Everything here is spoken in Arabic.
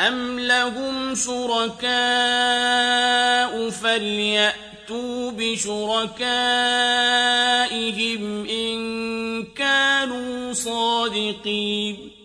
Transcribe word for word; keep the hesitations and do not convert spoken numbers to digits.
أَمْ لَهُمْ شُرَكَاءُ فَلْيَأْتُوا بِشُرَكَائِهِمْ إِن كَانُوا صَادِقِينَ